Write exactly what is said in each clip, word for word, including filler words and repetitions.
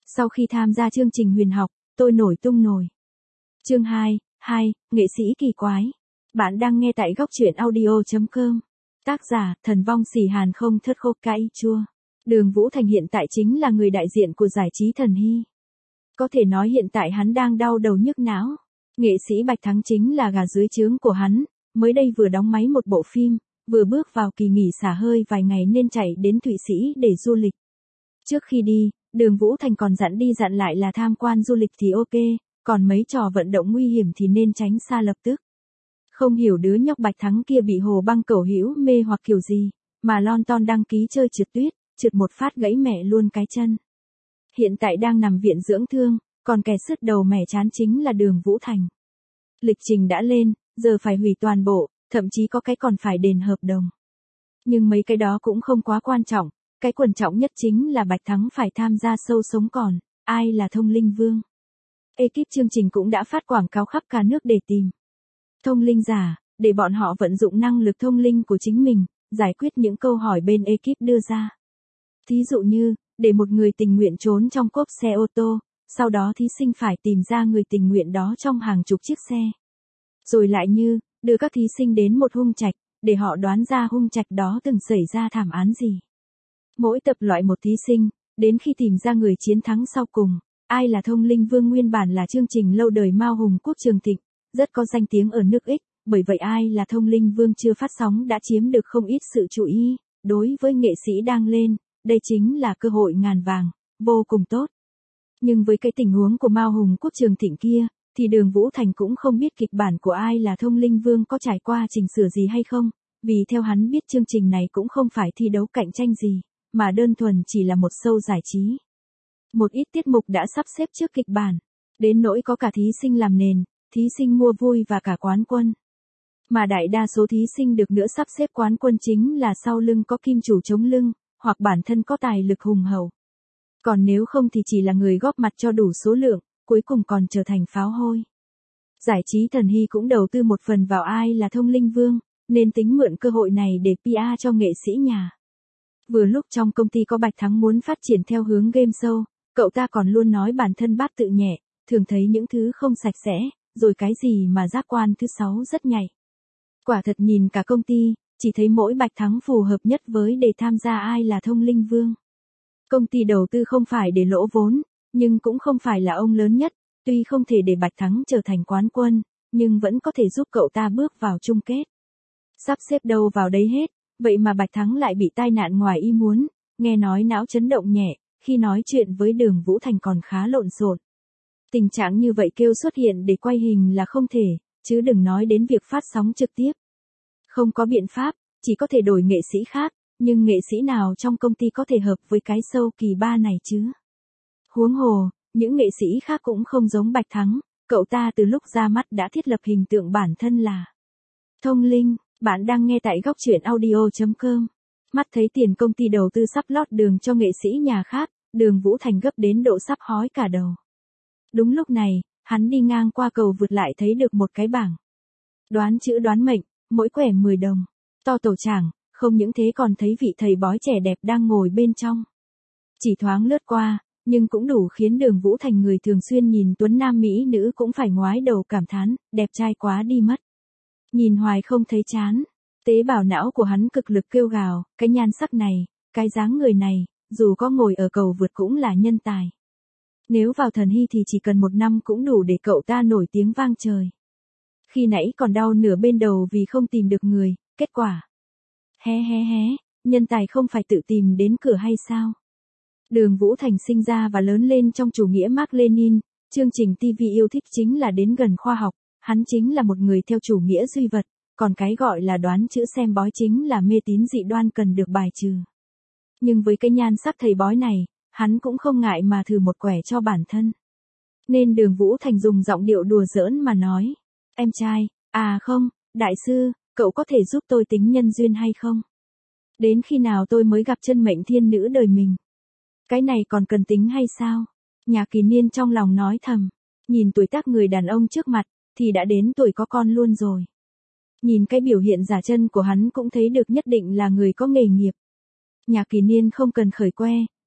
Sau khi tham gia chương trình huyền học, tôi nổi tung nổi. Chương hai, hai, nghệ sĩ kỳ quái. Bạn đang nghe tại góc truyện audio chấm com. Tác giả, Thần Vong Xỉ Hàn không thất khô cay chua. Đường Vũ Thành hiện tại chính là người đại diện của giải trí thần hy. Có thể nói hiện tại hắn đang đau đầu nhức não. Nghệ sĩ Bạch Thắng chính là gà dưới trướng của hắn, mới đây vừa đóng máy một bộ phim, vừa bước vào kỳ nghỉ xả hơi vài ngày nên chạy đến Thụy Sĩ để du lịch. Trước khi đi, Đường Vũ Thành còn dặn đi dặn lại là tham quan du lịch thì ok, còn mấy trò vận động nguy hiểm thì nên tránh xa lập tức. Không hiểu đứa nhóc Bạch Thắng kia bị Hồ Băng Cẩu hữu mê hoặc kiểu gì, mà lon ton đăng ký chơi trượt tuyết, trượt một phát gãy mẹ luôn cái chân. Hiện tại đang nằm viện dưỡng thương, còn kẻ sứt đầu mẻ chán chính là Đường Vũ Thành. Lịch trình đã lên, giờ phải hủy toàn bộ, thậm chí có cái còn phải đền hợp đồng. Nhưng mấy cái đó cũng không quá quan trọng, cái quan trọng nhất chính là Bạch Thắng phải tham gia show sống còn, ai là Thông Linh Vương. Ekip chương trình cũng đã phát quảng cáo khắp cả nước để tìm thông linh giả, để bọn họ vận dụng năng lực thông linh của chính mình, giải quyết những câu hỏi bên ekip đưa ra. Thí dụ như, để một người tình nguyện trốn trong cốp xe ô tô, sau đó thí sinh phải tìm ra người tình nguyện đó trong hàng chục chiếc xe. Rồi lại như, đưa các thí sinh đến một hung trạch, để họ đoán ra hung trạch đó từng xảy ra thảm án gì. Mỗi tập loại một thí sinh, đến khi tìm ra người chiến thắng sau cùng, ai là Thông Linh Vương nguyên bản là chương trình lâu đời Mao Hùng Quốc Trường Thịnh, rất có danh tiếng ở nước X, bởi vậy ai là Thông Linh Vương chưa phát sóng đã chiếm được không ít sự chú ý, đối với nghệ sĩ đang lên, đây chính là cơ hội ngàn vàng, vô cùng tốt. Nhưng với cái tình huống của Mao Hùng Quốc Trường Thịnh kia, thì Đường Vũ Thành cũng không biết kịch bản của ai là Thông Linh Vương có trải qua chỉnh sửa gì hay không, vì theo hắn biết chương trình này cũng không phải thi đấu cạnh tranh gì, mà đơn thuần chỉ là một show giải trí. Một ít tiết mục đã sắp xếp trước kịch bản, đến nỗi có cả thí sinh làm nền, thí sinh mua vui và cả quán quân. Mà đại đa số thí sinh được nữa sắp xếp quán quân chính là sau lưng có kim chủ chống lưng, hoặc bản thân có tài lực hùng hậu. Còn nếu không thì chỉ là người góp mặt cho đủ số lượng, cuối cùng còn trở thành pháo hôi. Giải trí thần hy cũng đầu tư một phần vào ai là Thông Linh Vương, nên tính mượn cơ hội này để pê e cho nghệ sĩ nhà. Vừa lúc trong công ty có Bạch Thắng muốn phát triển theo hướng game show, cậu ta còn luôn nói bản thân bát tự nhẹ, thường thấy những thứ không sạch sẽ, rồi cái gì mà giác quan thứ sáu rất nhạy. Quả thật nhìn cả công ty, chỉ thấy mỗi Bạch Thắng phù hợp nhất với để tham gia ai là Thông Linh Vương. Công ty đầu tư không phải để lỗ vốn, nhưng cũng không phải là ông lớn nhất, tuy không thể để Bạch Thắng trở thành quán quân, nhưng vẫn có thể giúp cậu ta bước vào chung kết. Sắp xếp đâu vào đấy hết, vậy mà Bạch Thắng lại bị tai nạn ngoài ý muốn, nghe nói não chấn động nhẹ, khi nói chuyện với Đường Vũ Thành còn khá lộn xộn. Tình trạng như vậy kêu xuất hiện để quay hình là không thể, chứ đừng nói đến việc phát sóng trực tiếp. Không có biện pháp, chỉ có thể đổi nghệ sĩ khác, nhưng nghệ sĩ nào trong công ty có thể hợp với cái show kỳ ba này chứ? Huống hồ, những nghệ sĩ khác cũng không giống Bạch Thắng, cậu ta từ lúc ra mắt đã thiết lập hình tượng bản thân là thông linh. Bạn đang nghe tại góc truyện audio chấm com. Mắt thấy tiền công ty đầu tư sắp lót đường cho nghệ sĩ nhà khác, Đường Vũ Thành gấp đến độ sắp hói cả đầu. Đúng lúc này, hắn đi ngang qua cầu vượt lại thấy được một cái bảng. Đoán chữ đoán mệnh, mỗi quẻ mười đồng. To tổ chảng, không những thế còn thấy vị thầy bói trẻ đẹp đang ngồi bên trong. Chỉ thoáng lướt qua, nhưng cũng đủ khiến Đường Vũ Thành người thường xuyên nhìn tuấn nam mỹ nữ cũng phải ngoái đầu cảm thán, đẹp trai quá đi mất. Nhìn hoài không thấy chán, tế bào não của hắn cực lực kêu gào, cái nhan sắc này, cái dáng người này, dù có ngồi ở cầu vượt cũng là nhân tài. Nếu vào thần hy thì chỉ cần một năm cũng đủ để cậu ta nổi tiếng vang trời. Khi nãy còn đau nửa bên đầu vì không tìm được người, kết quả. Hé hé hé, nhân tài không phải tự tìm đến cửa hay sao? Đường Vũ Thành sinh ra và lớn lên trong chủ nghĩa Mác Lênin, chương trình ti vi yêu thích chính là đến gần khoa học. Hắn chính là một người theo chủ nghĩa duy vật, còn cái gọi là đoán chữ xem bói chính là mê tín dị đoan cần được bài trừ. Nhưng với cái nhan sắc thầy bói này, hắn cũng không ngại mà thử một quẻ cho bản thân. Nên Đường Vũ Thành dùng giọng điệu đùa giỡn mà nói, em trai, à không, đại sư, cậu có thể giúp tôi tính nhân duyên hay không? Đến khi nào tôi mới gặp chân mệnh thiên nữ đời mình? Cái này còn cần tính hay sao? Nhà Kỳ Niên trong lòng nói thầm, nhìn tuổi tác người đàn ông trước mặt, thì đã đến tuổi có con luôn rồi. Nhìn cái biểu hiện giả chân của hắn cũng thấy được nhất định là người có nghề nghiệp. Nhà Kỳ Niên không cần khởi que,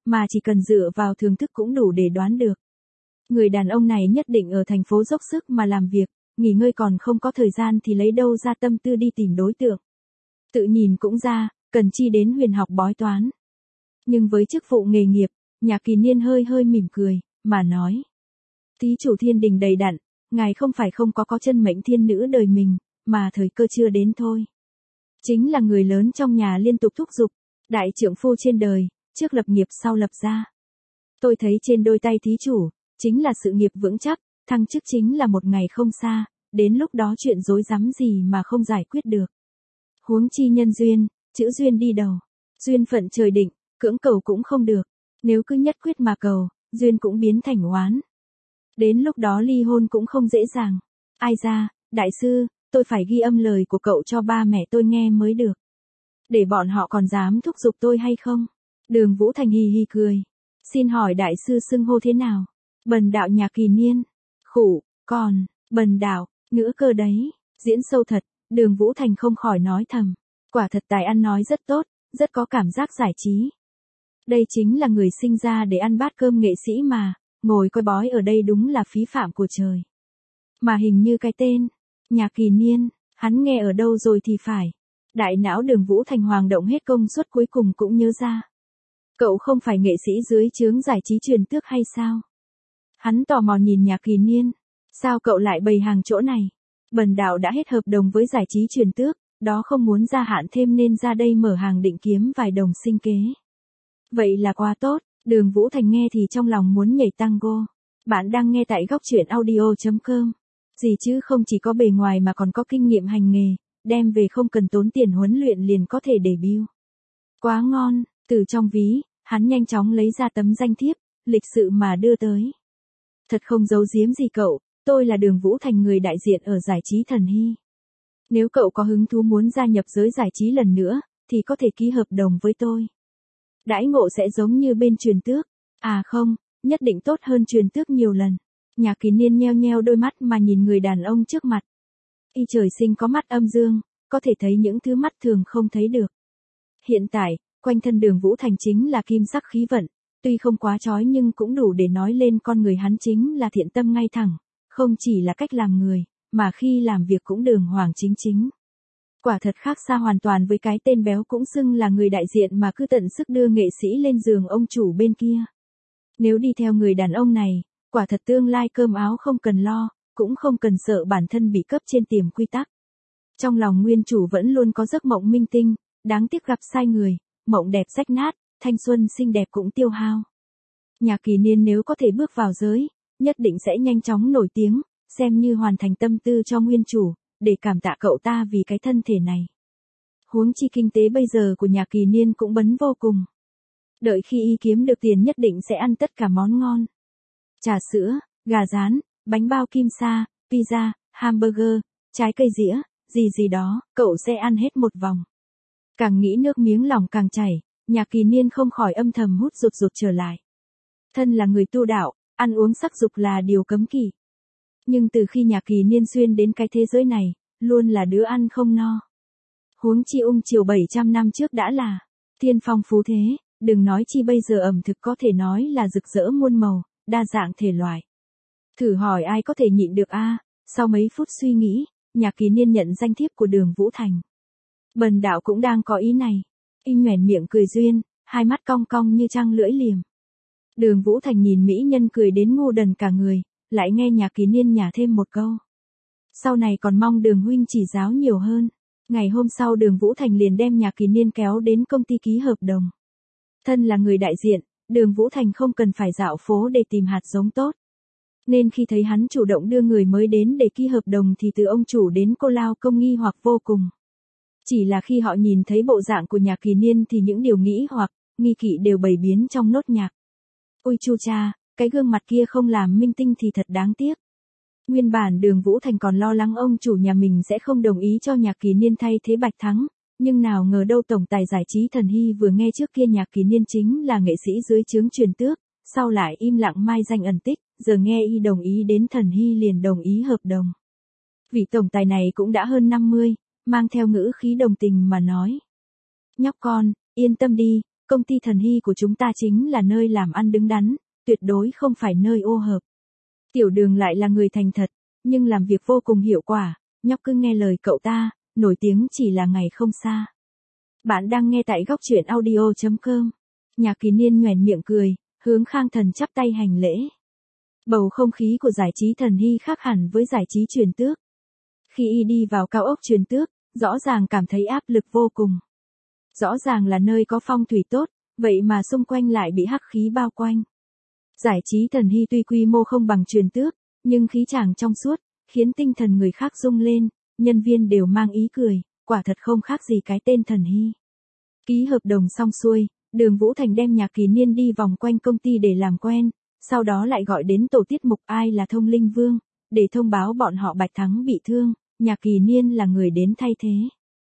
mà chỉ cần dựa vào thưởng thức cũng đủ để đoán được. Người đàn ông này nhất định ở thành phố dốc sức mà làm việc, nghỉ ngơi còn không có thời gian thì lấy đâu ra tâm tư đi tìm đối tượng. Tự nhìn cũng ra, cần chi đến huyền học bói toán. Nhưng với chức vụ nghề nghiệp, Nhạc Kỳ Niên hơi hơi mỉm cười, mà nói. Thí chủ thiên đình đầy đặn, ngài không phải không có có chân mệnh thiên nữ đời mình, mà thời cơ chưa đến thôi. Chính là người lớn trong nhà liên tục thúc giục, đại trượng phu trên đời, trước lập nghiệp sau lập gia. Tôi thấy trên đôi tay thí chủ, chính là sự nghiệp vững chắc, thăng chức chính là một ngày không xa, đến lúc đó chuyện rối rắm gì mà không giải quyết được. Huống chi nhân duyên, chữ duyên đi đầu, duyên phận trời định, cưỡng cầu cũng không được, nếu cứ nhất quyết mà cầu, duyên cũng biến thành oán. Đến lúc đó ly hôn cũng không dễ dàng. Ai ra, đại sư, tôi phải ghi âm lời của cậu cho ba mẹ tôi nghe mới được. Để bọn họ còn dám thúc giục tôi hay không? Đường Vũ Thành hì hì cười. Xin hỏi đại sư xưng hô thế nào? Bần đạo Nhạc Kỳ Niên. Khủ, còn, bần đạo, nữa cơ đấy. Diễn sâu thật, Đường Vũ Thành không khỏi nói thầm. Quả thật tài ăn nói rất tốt, rất có cảm giác giải trí. Đây chính là người sinh ra để ăn bát cơm nghệ sĩ mà, ngồi coi bói ở đây đúng là phí phạm của trời. Mà hình như cái tên, Nhạc Kỳ Niên, hắn nghe ở đâu rồi thì phải. Đại não Đường Vũ Thành hoàng động hết công suất cuối cùng cũng nhớ ra. Cậu không phải nghệ sĩ dưới chướng giải trí truyền tước hay sao? Hắn tò mò nhìn Nhạc Kỳ Niên. Sao cậu lại bày hàng chỗ này? Bần đạo đã hết hợp đồng với giải trí truyền tước, đó không muốn gia hạn thêm nên ra đây mở hàng định kiếm vài đồng sinh kế. Vậy là quá tốt, Đường Vũ Thành nghe thì trong lòng muốn nhảy tango. Bạn đang nghe tại góc truyện audio chấm com. Gì chứ không chỉ có bề ngoài mà còn có kinh nghiệm hành nghề, đem về không cần tốn tiền huấn luyện liền có thể debut. Quá ngon, từ trong ví, hắn nhanh chóng lấy ra tấm danh thiếp, lịch sự mà đưa tới. Thật không giấu giếm gì cậu, tôi là Đường Vũ Thành, người đại diện ở giải trí Thần Hy. Nếu cậu có hứng thú muốn gia nhập giới giải trí lần nữa, thì có thể ký hợp đồng với tôi. Đãi ngộ sẽ giống như bên truyền tước. À không, nhất định tốt hơn truyền tước nhiều lần. Nhạc Kỳ Niên nheo nheo đôi mắt mà nhìn người đàn ông trước mặt. Y trời sinh có mắt âm dương, có thể thấy những thứ mắt thường không thấy được. Hiện tại, quanh thân Đường Vũ Thành chính là kim sắc khí vận, tuy không quá chói nhưng cũng đủ để nói lên con người hắn chính là thiện tâm ngay thẳng, không chỉ là cách làm người, mà khi làm việc cũng đường hoàng chính chính. Quả thật khác xa hoàn toàn với cái tên béo cũng xưng là người đại diện mà cứ tận sức đưa nghệ sĩ lên giường ông chủ bên kia. Nếu đi theo người đàn ông này, quả thật tương lai cơm áo không cần lo, cũng không cần sợ bản thân bị cấp trên tiềm quy tắc. Trong lòng nguyên chủ vẫn luôn có giấc mộng minh tinh, đáng tiếc gặp sai người, mộng đẹp rách nát, thanh xuân xinh đẹp cũng tiêu hao. Nhạc Kỳ Niên nếu có thể bước vào giới, nhất định sẽ nhanh chóng nổi tiếng, xem như hoàn thành tâm tư cho nguyên chủ, để cảm tạ cậu ta vì cái thân thể này. Huống chi kinh tế bây giờ của Nhạc Kỳ Niên cũng bấn vô cùng. Đợi khi y kiếm được tiền nhất định sẽ ăn tất cả món ngon. Trà sữa, gà rán, bánh bao kim sa, pizza, hamburger, trái cây dĩa, gì gì đó, cậu sẽ ăn hết một vòng. Càng nghĩ nước miếng lòng càng chảy, Nhạc Kỳ Niên không khỏi âm thầm hút rụt rụt trở lại. Thân là người tu đạo, ăn uống sắc dục là điều cấm kỵ. Nhưng từ khi Nhạc Kỳ Niên xuyên đến cái thế giới này, luôn là đứa ăn không no. Huống chi ung chiều bảy trăm năm trước đã là thiên phong phú thế, đừng nói chi bây giờ ẩm thực có thể nói là rực rỡ muôn màu, đa dạng thể loại. Thử hỏi ai có thể nhịn được a? À? Sau mấy phút suy nghĩ, Nhạc Kỳ Niên nhận danh thiếp của Đường Vũ Thành. Bần đạo cũng đang có ý này. Y nhoẻn miệng cười duyên, hai mắt cong cong như trăng lưỡi liềm. Đường Vũ Thành nhìn mỹ nhân cười đến ngu đần cả người, lại nghe Nhạc Kỳ Niên nhả thêm một câu. Sau này còn mong Đường huynh chỉ giáo nhiều hơn. Ngày hôm sau Đường Vũ Thành liền đem Nhạc Kỳ Niên kéo đến công ty ký hợp đồng. Thân là người đại diện, Đường Vũ Thành không cần phải dạo phố để tìm hạt giống tốt. Nên khi thấy hắn chủ động đưa người mới đến để ký hợp đồng thì từ ông chủ đến cô lao công nghi hoặc vô cùng. Chỉ là khi họ nhìn thấy bộ dạng của Nhạc Kỳ Niên thì những điều nghĩ hoặc nghi kỵ đều bày biến trong nốt nhạc. Ôi chu cha, cái gương mặt kia không làm minh tinh thì thật đáng tiếc. Nguyên bản Đường Vũ Thành còn lo lắng ông chủ nhà mình sẽ không đồng ý cho Nhạc Kỳ Niên thay thế Bạch Thắng, nhưng nào ngờ đâu tổng tài giải trí Thần Hy vừa nghe trước kia Nhạc Kỳ Niên chính là nghệ sĩ dưới trướng truyền tước, sau lại im lặng mai danh ẩn tích, giờ nghe y đồng ý đến Thần Hy liền đồng ý hợp đồng. Vị tổng tài này cũng đã hơn năm mươi, mang theo ngữ khí đồng tình mà nói. Nhóc con, yên tâm đi, công ty Thần Hy của chúng ta chính là nơi làm ăn đứng đắn, tuyệt đối không phải nơi ô hợp. Tiểu Đường lại là người thành thật, nhưng làm việc vô cùng hiệu quả, nhóc cứ nghe lời cậu ta, nổi tiếng chỉ là ngày không xa. Bạn đang nghe tại góc truyện audio chấm com. Nhạc Kỳ Niên nhoẻn miệng cười, hướng Khang Thần chắp tay hành lễ. Bầu không khí của giải trí Thần Hy khác hẳn với giải trí Truyền Tước. Khi y đi vào cao ốc Truyền Tước, rõ ràng cảm thấy áp lực vô cùng. Rõ ràng là nơi có phong thủy tốt, vậy mà xung quanh lại bị hắc khí bao quanh. Giải trí Thần Hy tuy quy mô không bằng Truyền Tước, nhưng khí chàng trong suốt, khiến tinh thần người khác rung lên, nhân viên đều mang ý cười, quả thật không khác gì cái tên Thần Hy. Ký hợp đồng xong xuôi, Đường Vũ Thành đem Nhạc Kỳ Niên đi vòng quanh công ty để làm quen, sau đó lại gọi đến tổ tiết mục Ai là Thông Linh Vương, để thông báo bọn họ Bạch Thắng bị thương, Nhạc Kỳ Niên là người đến thay thế.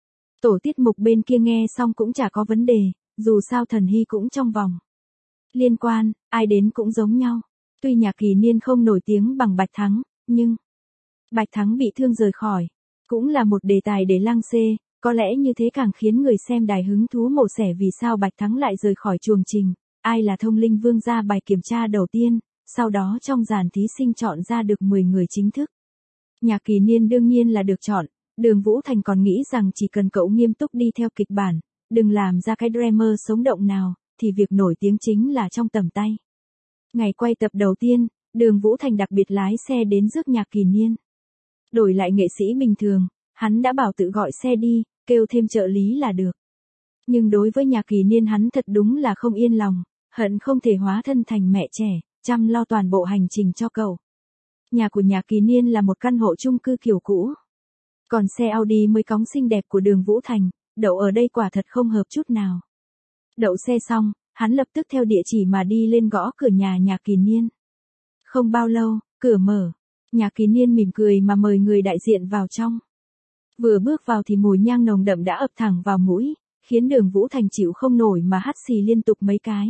Tổ tiết mục bên kia nghe xong cũng chả có vấn đề, dù sao Thần Hy cũng trong vòng liên quan, ai đến cũng giống nhau. Tuy Nhạc Kỳ Niên không nổi tiếng bằng Bạch Thắng, nhưng Bạch Thắng bị thương rời khỏi, cũng là một đề tài để lăng xê, có lẽ như thế càng khiến người xem đài hứng thú mổ xẻ vì sao Bạch Thắng lại rời khỏi chuồng trình. Ai là Thông Linh Vương ra bài kiểm tra đầu tiên, sau đó trong dàn thí sinh chọn ra được mười người chính thức. Nhạc Kỳ Niên đương nhiên là được chọn, Đường Vũ Thành còn nghĩ rằng chỉ cần cậu nghiêm túc đi theo kịch bản, đừng làm ra cái drama sống động nào, thì việc nổi tiếng chính là trong tầm tay. Ngày quay tập đầu tiên, Đường Vũ Thành đặc biệt lái xe đến rước Nhạc Kỳ Niên. Đổi lại nghệ sĩ bình thường, hắn đã bảo tự gọi xe đi, kêu thêm trợ lý là được. Nhưng đối với Nhạc Kỳ Niên hắn thật đúng là không yên lòng, hận không thể hóa thân thành mẹ trẻ, chăm lo toàn bộ hành trình cho cậu. Nhà của Nhạc Kỳ Niên là một căn hộ chung cư kiểu cũ. Còn xe Audi mới cóng xinh đẹp của Đường Vũ Thành, đậu ở đây quả thật không hợp chút nào. Đậu xe xong, hắn lập tức theo địa chỉ mà đi lên gõ cửa nhà Nhạc Kỳ Niên. Không bao lâu, cửa mở, Nhạc Kỳ Niên mỉm cười mà mời người đại diện vào trong. Vừa bước vào thì mùi nhang nồng đậm đã ập thẳng vào mũi, khiến Đường Vũ Thành chịu không nổi mà hắt xì liên tục mấy cái.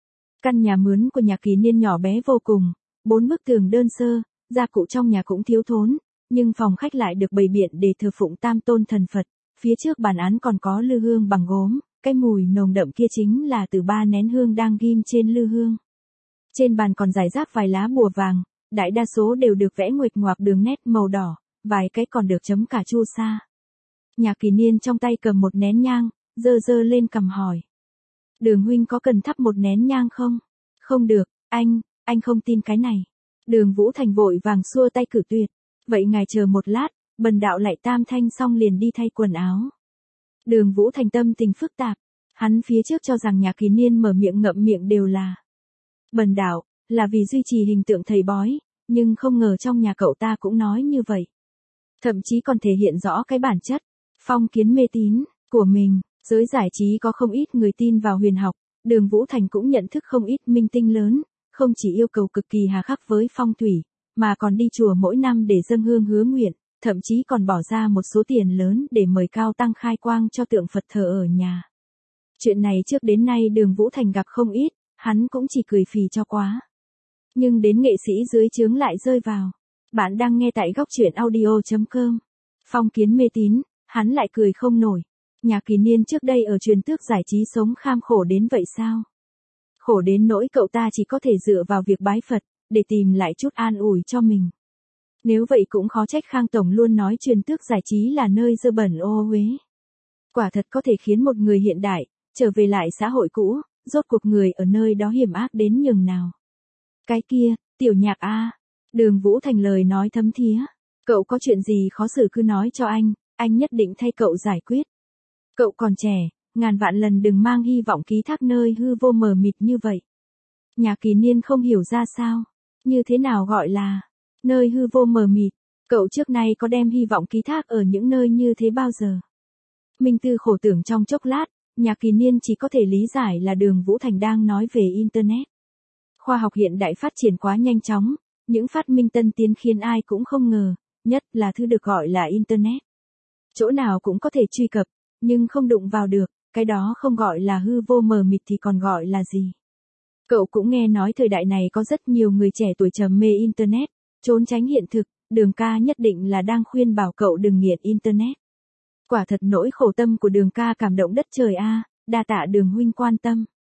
Căn nhà mướn của Nhạc Kỳ Niên nhỏ bé vô cùng, bốn bức tường đơn sơ, gia cụ trong nhà cũng thiếu thốn, nhưng phòng khách lại được bày biện để thờ phụng tam tôn thần Phật, phía trước bàn án còn có lư hương bằng gốm, cái mùi nồng đậm kia chính là từ ba nén hương đang ghim trên lư hương. Trên bàn còn rải rác vài lá bùa vàng, đại đa số đều được vẽ nguệch ngoạc đường nét màu đỏ, vài cái còn được chấm cà chua sa. Nhạc Kỳ Niên trong tay cầm một nén nhang, dơ dơ lên cầm hỏi. Đường huynh có cần thắp một nén nhang không? Không được, anh, anh không tin cái này. Đường Vũ Thành vội vàng xua tay cử tuyệt. Vậy ngài chờ một lát, bần đạo lại tam thanh xong liền đi thay quần áo. Đường Vũ Thành tâm tình phức tạp, hắn phía trước cho rằng Nhạc Kỳ Niên mở miệng ngậm miệng đều là bần đạo, là vì duy trì hình tượng thầy bói, nhưng không ngờ trong nhà cậu ta cũng nói như vậy. Thậm chí còn thể hiện rõ cái bản chất, phong kiến mê tín, của mình. Giới giải trí có không ít người tin vào huyền học, Đường Vũ Thành cũng nhận thức không ít minh tinh lớn, không chỉ yêu cầu cực kỳ hà khắc với phong thủy, mà còn đi chùa mỗi năm để dâng hương hứa nguyện, thậm chí còn bỏ ra một số tiền lớn để mời cao tăng khai quang cho tượng Phật thờ ở nhà. Chuyện này trước đến nay Đường Vũ Thành gặp không ít, hắn cũng chỉ cười phì cho quá. Nhưng đến nghệ sĩ dưới trướng lại rơi vào. Bạn đang nghe tại góc truyện audio chấm com. Phong kiến mê tín, hắn lại cười không nổi. Nhạc Kỳ Niên trước đây ở Truyền Tước giải trí sống kham khổ đến vậy sao? Khổ đến nỗi cậu ta chỉ có thể dựa vào việc bái Phật, để tìm lại chút an ủi cho mình. Nếu vậy cũng khó trách Khang Tổng luôn nói Truyền Tước giải trí là nơi dơ bẩn ô uế. Quả thật có thể khiến một người hiện đại, trở về lại xã hội cũ, rốt cuộc người ở nơi đó hiểm ác đến nhường nào. Cái kia, tiểu Nhạc a, Đường Vũ Thành lời nói thấm thía. Cậu có chuyện gì khó xử cứ nói cho anh, anh nhất định thay cậu giải quyết. Cậu còn trẻ, ngàn vạn lần đừng mang hy vọng ký thác nơi hư vô mờ mịt như vậy. Nhạc Kỳ Niên không hiểu ra sao, như thế nào gọi là nơi hư vô mờ mịt, cậu trước nay có đem hy vọng ký thác ở những nơi như thế bao giờ. Minh Tư khổ tưởng trong chốc lát, Nhạc Kỳ Niên chỉ có thể lý giải là Đường Vũ Thành đang nói về Internet. Khoa học hiện đại phát triển quá nhanh chóng, những phát minh tân tiến khiến ai cũng không ngờ, nhất là thứ được gọi là Internet. Chỗ nào cũng có thể truy cập, nhưng không đụng vào được, cái đó không gọi là hư vô mờ mịt thì còn gọi là gì. Cậu cũng nghe nói thời đại này có rất nhiều người trẻ tuổi trầm mê Internet, trốn tránh hiện thực, Đường ca nhất định là đang khuyên bảo cậu đừng nghiện Internet. Quả thật nỗi khổ tâm của Đường ca cảm động đất trời a, đa tạ Đường huynh quan tâm.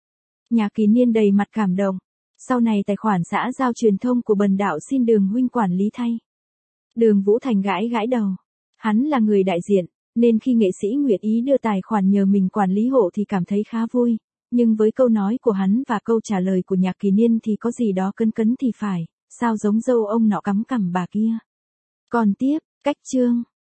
Nhạc Kỳ Niên đầy mặt cảm động. Sau này tài khoản xã giao truyền thông của bần đạo xin Đường huynh quản lý thay. Đường Vũ Thành gãi gãi đầu. Hắn là người đại diện, nên khi nghệ sĩ nguyện ý đưa tài khoản nhờ mình quản lý hộ thì cảm thấy khá vui. Nhưng với câu nói của hắn và câu trả lời của Nhạc Kỳ Niên thì có gì đó cấn cấn thì phải, sao giống dâu ông nọ cắm cằm bà kia. Còn tiếp, cách chương.